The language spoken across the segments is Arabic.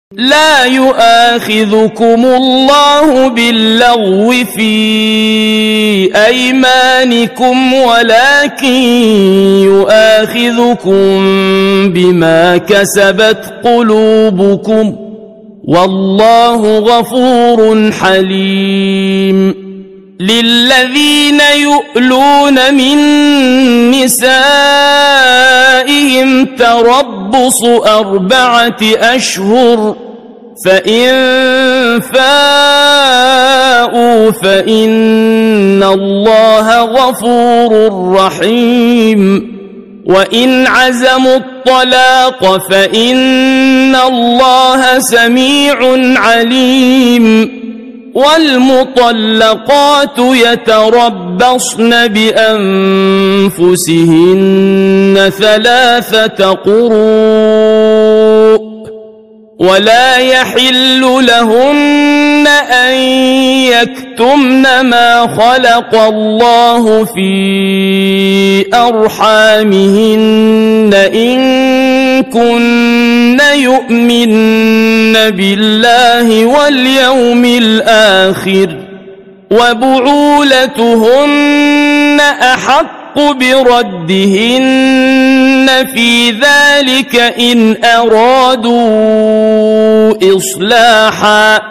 لا يؤاخذكم الله باللغو في أيمانكم ولكن يؤاخذكم بما كسبت قلوبكم والله غفور حليم. للذين يؤلون من نسائهم تربص 4 أشهر فإن فاءوا فإن الله غفور رحيم. وإن عزموا الطلاق فإن الله سميع عليم. والمطلقات يتربصن بأنفسهن 3 قروء ولا يحل لهن أن يكتمن ما خلق الله في أرحامهن إن كن يؤمن بالله واليوم الآخر وبعولتهن أحق بردهن في ذلك إن أرادوا إصلاحا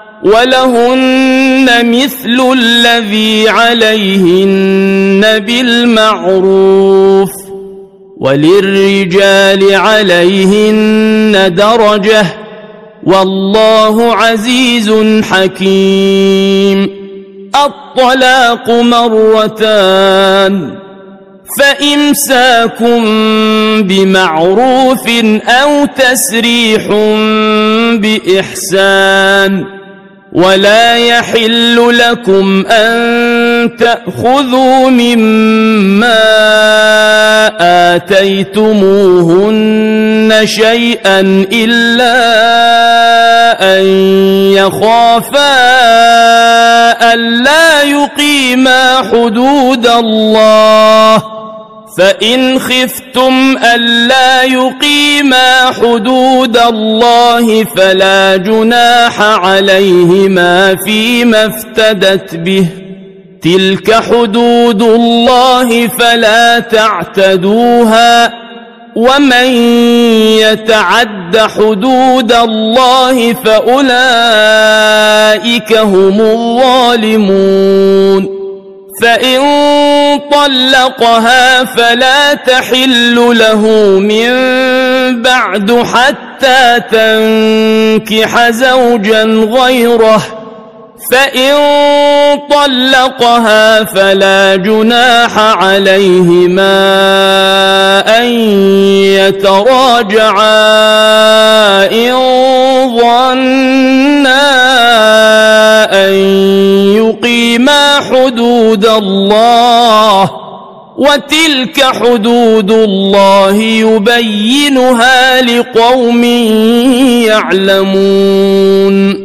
ولهن مثل الذي عليهن بالمعروف وللرجال عليهن درجة والله عزيز حكيم. الطلاق 2 مرتان فإمساك بمعروف أو تسريح بإحسان ولا يحل لكم أن تأخذوا مما آتيتموهن شيئا إلا أن يخافا ألا يقيما حدود الله فإن خفتم ألا يقيما حدود الله فلا جناح عليهما فيما افتدت به تلك حدود الله فلا تعتدوها ومن يتعد حدود الله فأولئك هم الظالمون. فإن طلقها فلا تحل له من بعد حتى تنكح زوجا غيره فإن طلقها فلا جناح عليهما أن يتراجعا إن ظنا أن يقيما حدود الله وتلك حدود الله يبينها لقوم يعلمون.